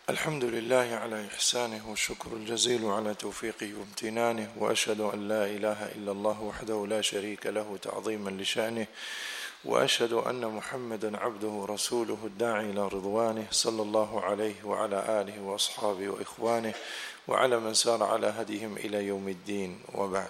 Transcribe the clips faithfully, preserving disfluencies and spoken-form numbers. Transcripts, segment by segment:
الحمد لله على إحسانه والشكر الجزيل على توفيقه وامتنانه، وأشهد أن لا إله إلا الله وحده لا شريك له تعظيما لشأنه، وأشهد أن محمدا عبده ورسوله الداعي إلى رضوانه، صلى الله عليه وعلى آله وأصحابه وإخوانه وعلى من سار على هديهم إلى يوم الدين، وبعد.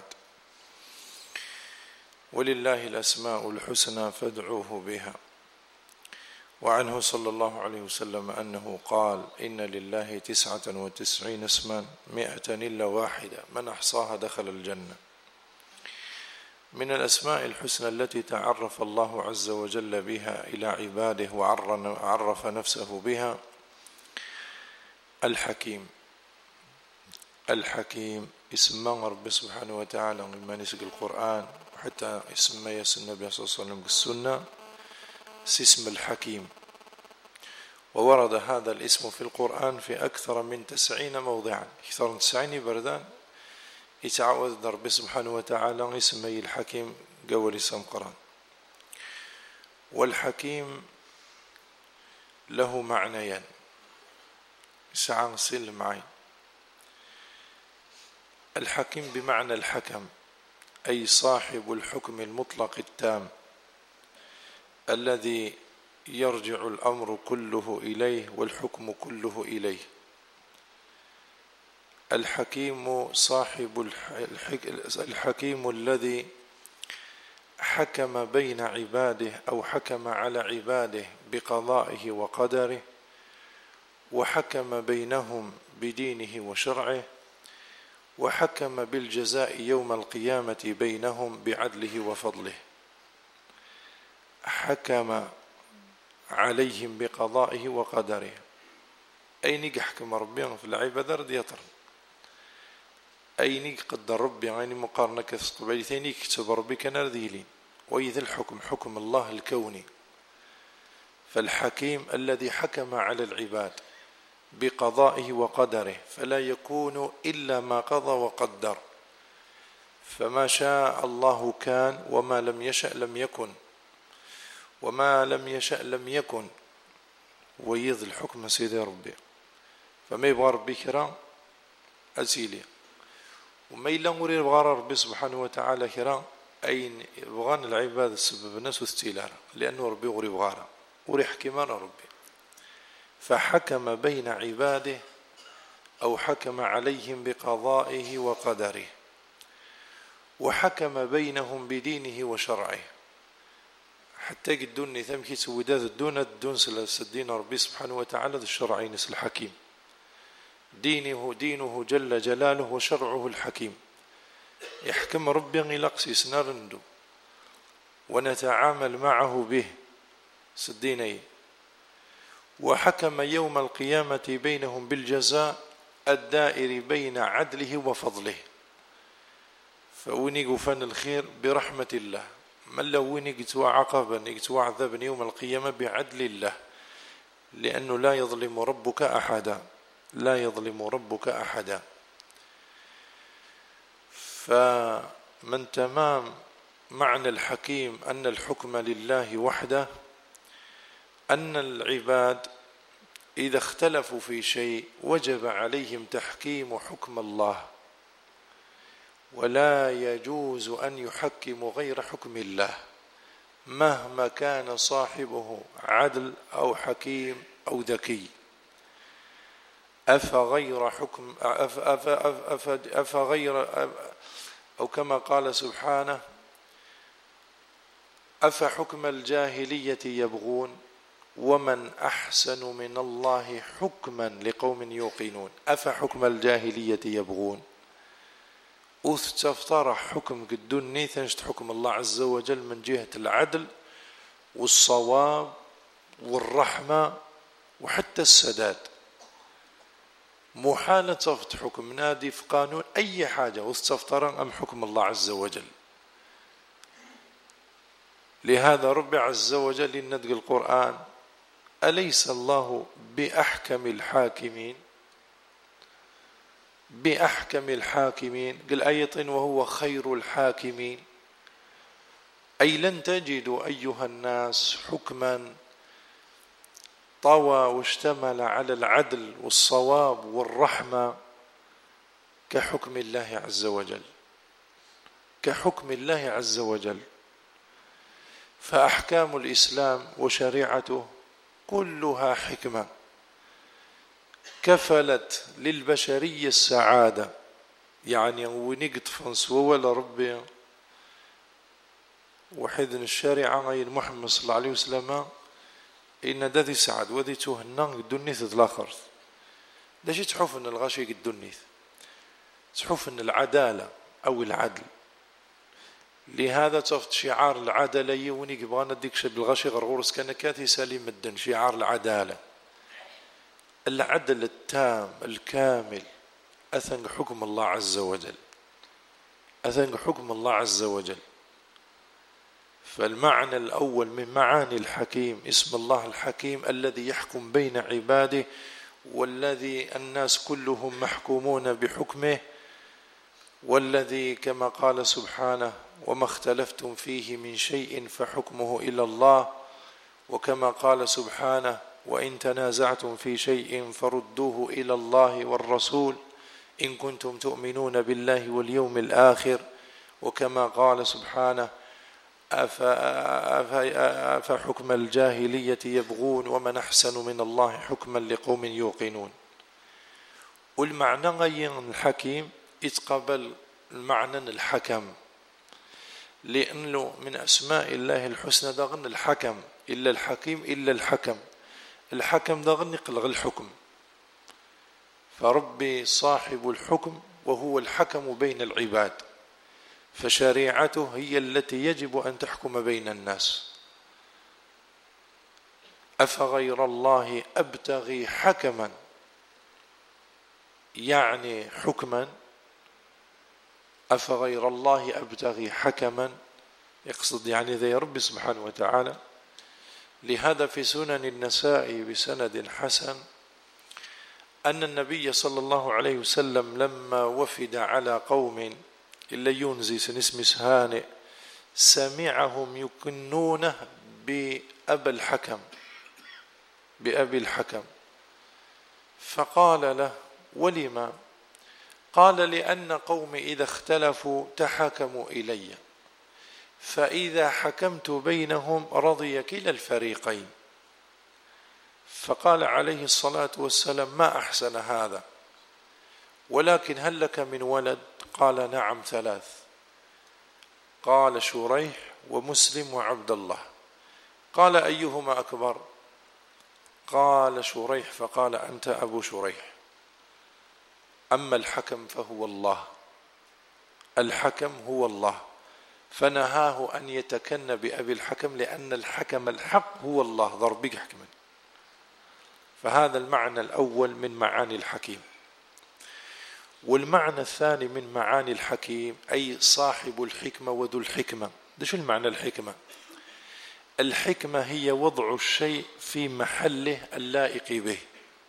ولله الأسماء الحسنى فادعوه بها. وعنه صلى الله عليه وسلم أنه قال: إن لله تسعة وتسعين اسما مئة إلا واحدة من أحصاها دخل الجنة. من الأسماء الحسنى التي تعرف الله عز وجل بها إلى عباده وعرف نفسه بها الحكيم. الحكيم اسم رب سبحانه وتعالى مما نسق القرآن، وحتى اسم يس النبي صلى الله عليه وسلم بالسنة اسم الحكيم. وورد هذا الاسم في القرآن في أكثر من تسعين موضعا، أكثر من تسعين بردان يتعوذ رب سبحانه وتعالى اسمي الحكيم قول اسم قرآن. والحكيم له معنيان سعان سل معين. الحكيم بمعنى الحكم، أي صاحب الحكم المطلق التام الذي يرجع الأمر كله إليه والحكم كله إليه. الحكيم صاحب الحكيم الذي حكم بين عباده أو حكم على عباده بقضائه وقدره، وحكم بينهم بدينه وشرعه، وحكم بالجزاء يوم القيامة بينهم بعدله وفضله. حكم عليهم بقضائه وقدره، أي نيجي حكم ربي في العبادة رد يطر، أي نيجي قدر ربي يعني مقارنة كثت بعيثيني كتب ربي كان رذيلين. وإذا الحكم حكم الله الكوني، فالحكيم الذي حكم على العباد بقضائه وقدره، فلا يكون إلا ما قضى وقدر، فما شاء الله كان وما لم يشأ لم يكن، وما لم يشأ لم يكن. ويذ الحكم سيدي ربي، فما يبغى ربي كرا أسيلي، وما إلا نوري يبغى ربي سبحانه وتعالى كرا أين يبغان العباد السبب الناس واستيلار، لأنه ربي غري بغارة وري حكمان ربي. فحكم بين عباده أو حكم عليهم بقضائه وقدره، وحكم بينهم بدينه وشرعه. حتى قدوني ثم كي سوداد الدون الدون سدين ربي سبحانه وتعالى الشرعين الحكيم. دينه دينه جل جلاله وشرعه الحكيم. يحكم ربي غلقسي سنرندو ونتعامل معه به سديني. وحكم يوم القيامة بينهم بالجزاء الدائر بين عدله وفضله. فونيقوا فن الخير برحمة الله، من لو ونقتوا عقبا نقتوا عذابا يوم القيامة بعدل الله، لأنه لا يظلم ربك أحدا، لا يظلم ربك أحدا. فمن تمام معنى الحكيم أن الحكم لله وحده، أن العباد إذا اختلفوا في شيء وجب عليهم تحكيم حكم الله، ولا يجوز أن يحكم غير حكم الله مهما كان صاحبه عدل أو حكيم أو ذكي. أفغير حكم أف أف أف أف أفغير أو كما قال سبحانه: أفحكم الجاهلية يبغون ومن أحسن من الله حكما لقوم يوقنون. أفحكم الجاهلية يبغون، أستفترح حكم قدوني ثنشت حكم الله عز وجل من جهة العدل والصواب والرحمة وحتى السداد. محالة صفت حكم نادي في قانون أي حاجة واستفترا أم حكم الله عز وجل. لهذا رب عز وجل الندق القرآن: أليس الله بأحكم الحاكمين؟ بأحكم الحاكمين قل آية وهو خير الحاكمين. أي لن تجدوا أيها الناس حكما طوى واشتمل على العدل والصواب والرحمة كحكم الله عز وجل، كحكم الله عز وجل. فأحكام الإسلام وشريعته كلها حكمة كفلت للبشرية السعادة. يعني ونقد فنسوى ولا ربي وحيد الشريعة غير محمد صلى الله عليه وسلم إن ذي سعد وذي تهنا الدنيث الآخر. داش تحوف أن الغاشي الدنيث، تحوف أن العدالة أو العدل. لهذا تفت شعار العدالة يوني قبغانا ديك بالغاشي غرغورس كان كاتي سليم الدن، شعار العدالة، العدل التام الكامل أثنق حكم الله عز وجل، أثنق حكم الله عز وجل. فالمعنى الأول من معاني الحكيم اسم الله الحكيم الذي يحكم بين عباده، والذي الناس كلهم محكومون بحكمه، والذي كما قال سبحانه وما اختلفتم فيه من شيء فحكمه إلى الله، وكما قال سبحانه وإن تنازعتم في شيء فردوه إلى الله والرسول إن كنتم تؤمنون بالله واليوم الآخر، وكما قال سبحانه أفحكم الجاهلية يبغون ومن أحسن من الله حكما لقوم يوقنون. والمعنى غير الحكيم يتقبل المعنى الحكم، لأنه من أسماء الله الحسنى دغن الحكم، إلا الحكيم إلا الحكم. الحكم دغن يقلغ الحكم، فربي صاحب الحكم وهو الحكم بين العباد، فشريعته هي التي يجب أن تحكم بين الناس. أفغير الله أبتغي حكما، يعني حكما، أفغير الله أبتغي حكما يقصد يعني ذي رب سبحانه وتعالى. لهذا في سنن النسائي بسند حسن أن النبي صلى الله عليه وسلم لما وفد على قوم إلا ينزي سنسمس هانئ سمعهم يكنونه بأبي الحكم بأبي الحكم، فقال له ولما؟ قال لأن قومي إذا اختلفوا تحاكموا إلي، فإذا حكمت بينهم رضي كلا الفريقين. فقال عليه الصلاة والسلام ما أحسن هذا، ولكن هل لك من ولد؟ قال نعم ثلاث. قال شريح ومسلم وعبد الله. قال أيهما أكبر؟ قال شريح. فقال أنت أبو شريح، أما الحكم فهو الله، الحكم هو الله. فنهاه أن يتكن بأبي الحكم لأن الحكم الحق هو الله ضربك حكما. فهذا المعنى الأول من معاني الحكيم. والمعنى الثاني من معاني الحكيم أي صاحب الحكمة وذو الحكمة. ده شو المعنى الحكمة؟ الحكمة هي وضع الشيء في محله اللائق به،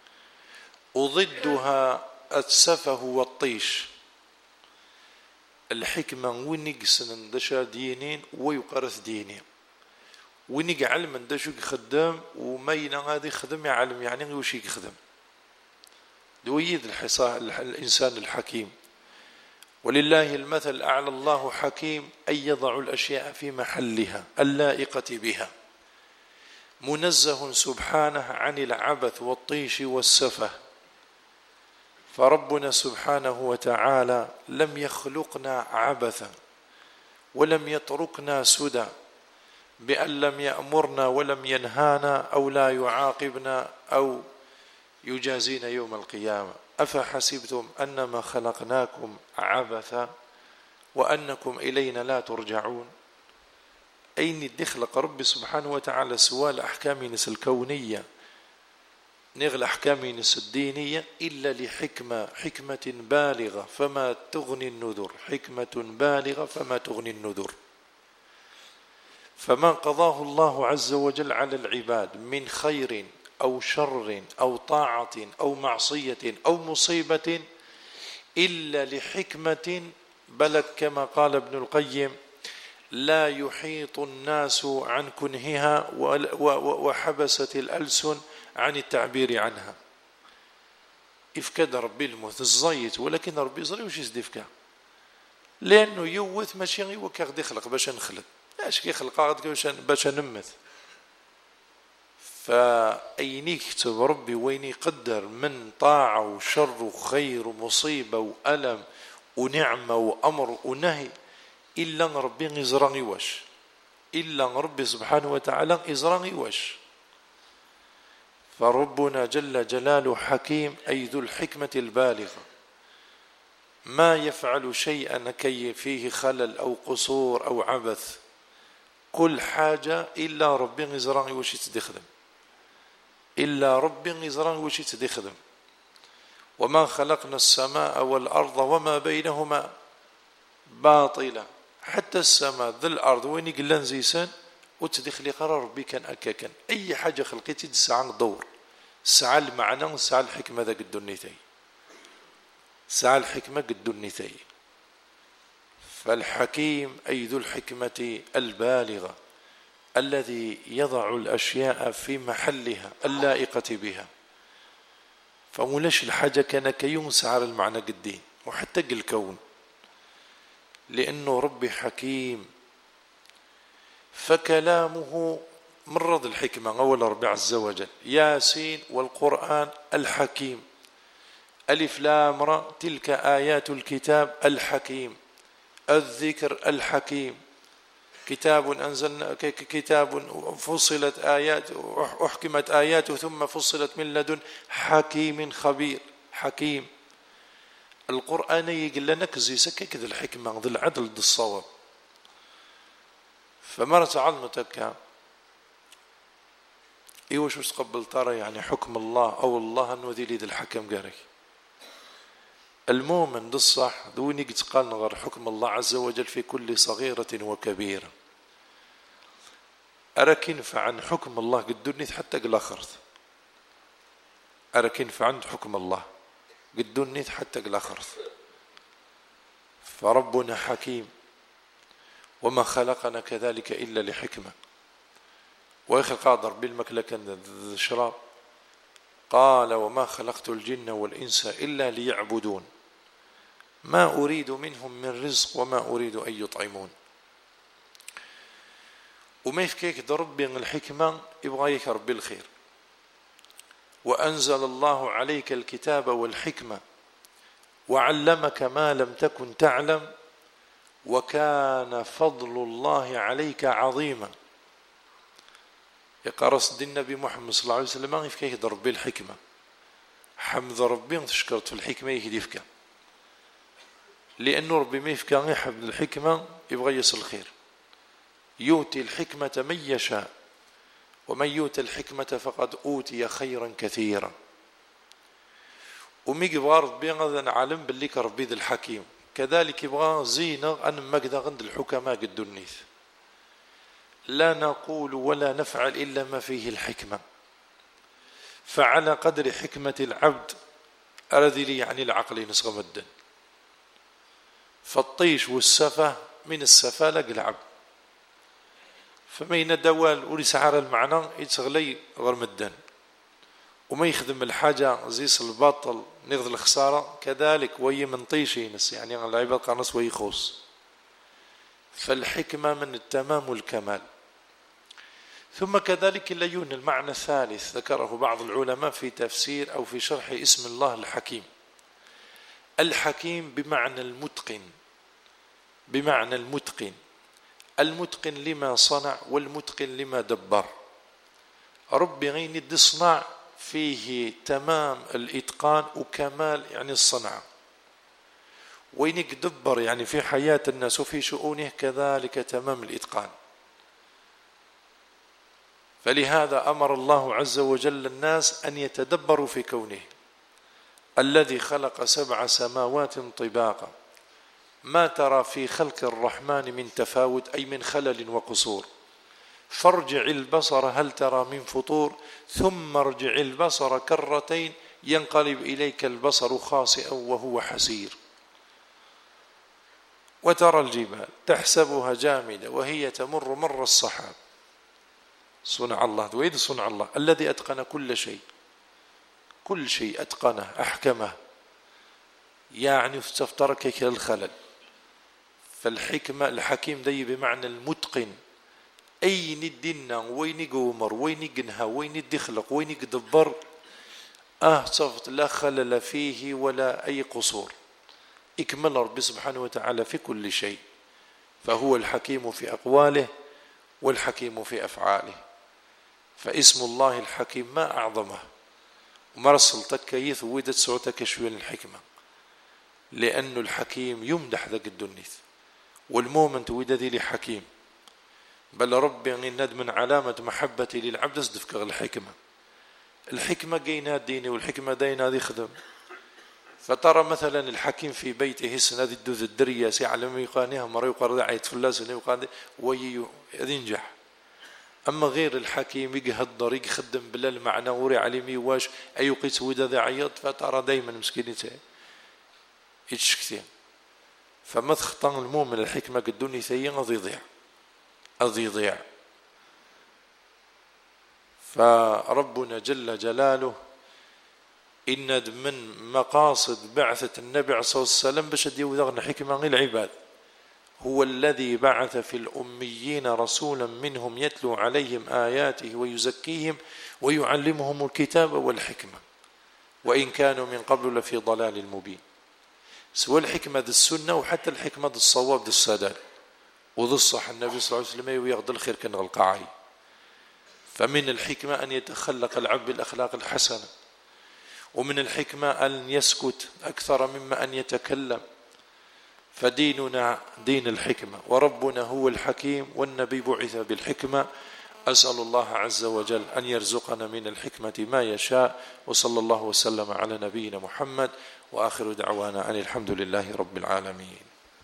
وضدها السفه والطيش. الحكمة ونقسن دشا دينين ويقرث دينين، ونقعل من دشو خدام ومين غادي خدم يعلم يعني وش يخدم. دويد الحصاه الإنسان الحكيم. ولله المثل الأعلى، الله حكيم أي يضع الأشياء في محلها اللائقة بها، منزه سبحانه عن العبث والطيش والسفه. فربنا سبحانه وتعالى لم يخلقنا عبثا ولم يتركنا سدى، بأن لم يأمرنا ولم ينهانا أو لا يعاقبنا أو يجازينا يوم القيامة. أفحسبتم أنما خلقناكم عبثا وأنكم إلينا لا ترجعون. أين دخلق رب سبحانه وتعالى سوى الأحكام نس الكونية نغل أحكام نس الدينية إلا لحكمة، حكمة بالغة فما تغني النذر، حكمة بالغة فما تغني النذر. فما قضاه الله عز وجل على العباد من خير أو شر أو طاعة أو معصية أو مصيبة إلا لحكمة بلغ، كما قال ابن القيم لا يحيط الناس عن كنهها وحبست الألسن عن التعبير عنها. إفكاد ربي الموت الزيت، ولكن ربي زري وش يزدفكا، لأنه يوث ماشي غير وكا غادي يخلق باش نخلق، اش كيخلق غادي باش نمث. فأين يكتب ربي وين يقدر من طاعة وشر وخير ومصيبة وألم ونعمة وأمر ونهي إلا ربي يزرع واش، إلا ربي سبحانه وتعالى يزرع واش. فربنا جل جلاله حكيم، أي ذو الحكمة البالغة، ما يفعل شيئا كي فيه خلل أو قصور أو عبث، كل حاجة إلا ربي يزرع واش يتدخدم، إلا ربي يزرع واش يتدخدم. وما خلقنا السماء والأرض وما بينهما باطلا، حتى السماء ذي الأرض وين يقلن زيسان وتدخلي قرار ربي كان أكاكا. أي حاجة خلقيتي تسعى دور، سعى المعنى سعى الحكمة ذا قد النتاي، سعى الحكمة قد النتاي. فالحكيم أي ذو الحكمة البالغة الذي يضع الأشياء في محلها اللائقة بها. فمولاش الحاجة كان كينسى على المعنى قدين وحتى الكون، لأنه ربي حكيم. فكلامه مرض الحكمة أول ربي عز وجل، ياسين والقرآن الحكيم، ألف لام را تلك آيات الكتاب الحكيم، الذكر الحكيم، كتاب أنزلنا كتاب فصلت آيات أحكمت آياته ثم فصلت من لدن حكيم خبير حكيم. القرآن يقول لنا كزي سكك ذي الحكمة ذي العدل ذي الصواب. فمرت علمتك إيوش مش تقبل ترى يعني حكم الله أو الله أنه ذي ذي الحكم قارك المؤمن ذي الصح ذوني قد قال نغير حكم الله عز وجل في كل صغيرة وكبيرة. أراك ينفع عن حكم الله قدوني حتى قلاخرت، أراك ينفع عند حكم الله قدوني حتى قلاخرت. فربنا حكيم، وما خلقنا كذلك إلا لحكمة. ويخي قادر بالمكلك الشراب قال وما خلقت الجن والإنس إلا ليعبدون ما أريد منهم من رزق وما أريد أن يطعمون. وما يفكيك ربي الحكمة يبغى يكرب بالخير. وأنزل الله عليك الكتاب والحكمة وعلمك ما لم تكن تعلم وكان فضل الله عليك عظيما. يقرص دين النبي محمد صلى الله عليه وسلم يفكيك ربي الحكمة، حمد ربي تشكرت في الحكمة يهديفك، لأنه ربي ما يفكى يحب الحكمة يبغى يصل الخير. يؤتي الحكمة من يشاء ومن يؤتي الحكمة فقد أوتي خيرا كثيرا. ومي يبغى ربي غدا عالم باللي ربي ذي الحكيم، كذلك يبغى زينة أن مقدر عند الحكماء قد النيث. لا نقول ولا نفعل إلا ما فيه الحكمة. فعلى قدر حكمة العبد أرذي يعني العقل نصغ مدا. فالطيش والسفة من السفة لق العبد، فما يندوال وليس على المعنى يتغلي غير مدا، وما يخدم الحاجة زيس الباطل نغذ الخسارة كذلك وي من طيشي نس يعني العباد قانص ويخوص. فالحكمة من التمام والكمال. ثم كذلك الليون المعنى الثالث ذكره بعض العلماء في تفسير أو في شرح اسم الله الحكيم. الحكيم بمعنى المتقن، بمعنى المتقن، المتقن لما صنع والمتقن لما دبر. ربي غين يد صنع فيه تمام الإتقان وكمال يعني الصنعة، وينك دبر يعني في حياة الناس وفي شؤونه كذلك تمام الإتقان. فلهذا أمر الله عز وجل الناس أن يتدبروا في كونه الذي خلق سبع سماوات طباقا ما ترى في خلق الرحمن من تفاوت أي من خلل وقصور، فارجع البصر هل ترى من فطور ثم ارجع البصر كرتين ينقلب إليك البصر خاسئا وهو حسير. وترى الجبال تحسبها جامدة وهي تمر مر الصحاب صنع الله ويد صنع الله الذي أتقن كل شيء، كل شيء أتقنه أحكمه، يعني استفتركك الخلل. فالحكمة الحكيم دي بمعنى المتقن، أي ندنا وين يقومر وين يقنها وين يدخلق وين يقدبر آه صفت لا خلل فيه ولا أي قصور، إكمل رب سبحانه وتعالى في كل شيء. فهو الحكيم في أقواله والحكيم في أفعاله. فاسم الله الحكيم ما أعظمه، ومرسل تكيث ويدت سعوتك شوية الحكمة، لأن الحكيم يمدح ذاك الدنيث، والمؤمن تويد ذي لحكيم. بل ربي الند من علامة محبتي للعبد أصدفك الحكمة. الحكمة جينا ديني والحكمة دينا ذي خدم. فترى مثلا الحكيم في بيته سنادي الدوذ الدرية سيعلم يقانيها مرة يقرد عيد فلاس يقان وي ينجح. أما غير الحكيم يقهدر يخدم بلا المعنى وري علمي واش أي قيس ودا ذي عيط، فترى دايما مسكينته يتشكتين. فما تخطن المؤمن الحكمة قدوني ثيين أضي ضيع أضي ضيع. فربنا جل جلاله إن من مقاصد بعثة النبي عليه الصلاة والسلام باش يوذغن حكمة العباد. هو الذي بعث في الأميين رسولا منهم يتلو عليهم آياته ويزكيهم ويعلمهم الكتاب والحكمة وإن كانوا من قبل لفي ضلال مبين. سوى الحكمة ذي السنة وحتى الحكمة ذي الصواب ذي السداد وذي الصح. النبي صلى الله عليه وسلم ويغض الخير كان القاعي. فمن الحكمة أن يتخلق العبد بالأخلاق الحسنة، ومن الحكمة أن يسكت أكثر مما أن يتكلم. فديننا دين الحكمة، وربنا هو الحكيم، والنبي بعث بالحكمة. أسأل الله عز وجل أن يرزقنا من الحكمة ما يشاء. وصلى الله وسلم على نبينا محمد، وآخر دعوانا أن الحمد لله رب العالمين.